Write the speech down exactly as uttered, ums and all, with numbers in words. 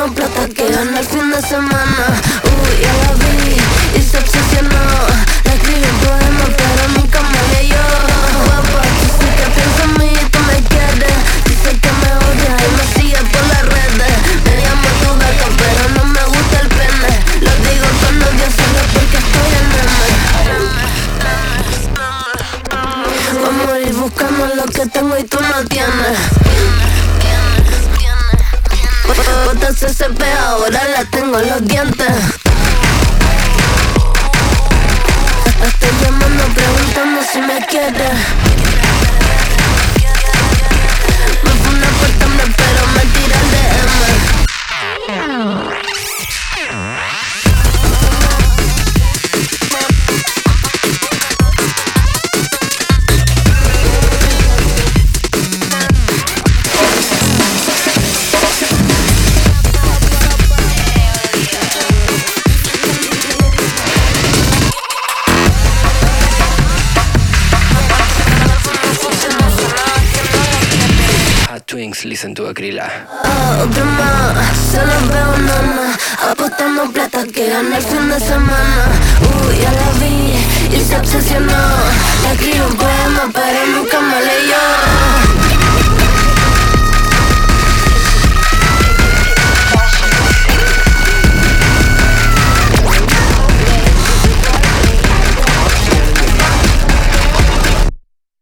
apostando plata que gana el fin de semana. Uy, ya la vi y se obsesionó. Le escribí un poema pero nunca me leyó. Guapa, tú sí que piensas en mí, tú me quieres. Dice que me odias y me sigues por las redes. Me llamo tu gato pero no me gusta el pene. Lo digo con odio solo porque estoy en meme. Voy a morir buscando lo que tengo y tú no tienes. Botas ese peo, ahora la tengo en los dientes. Estoy llamando preguntando si me quieres. Me fue una puerta, me pero me tira el D M. Twinks, listen to Akrila. Oh, otro más, solo veo nana apostando plata que gana el fin de semana. Uy, ya la vi y se obsesionó. Le escribo un poema pero nunca